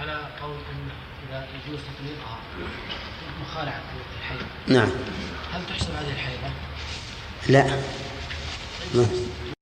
على قول إن إذا يجوز تطليقها مخالعة الحيض. نعم. هل تحسب هذه الحيضة؟ لا.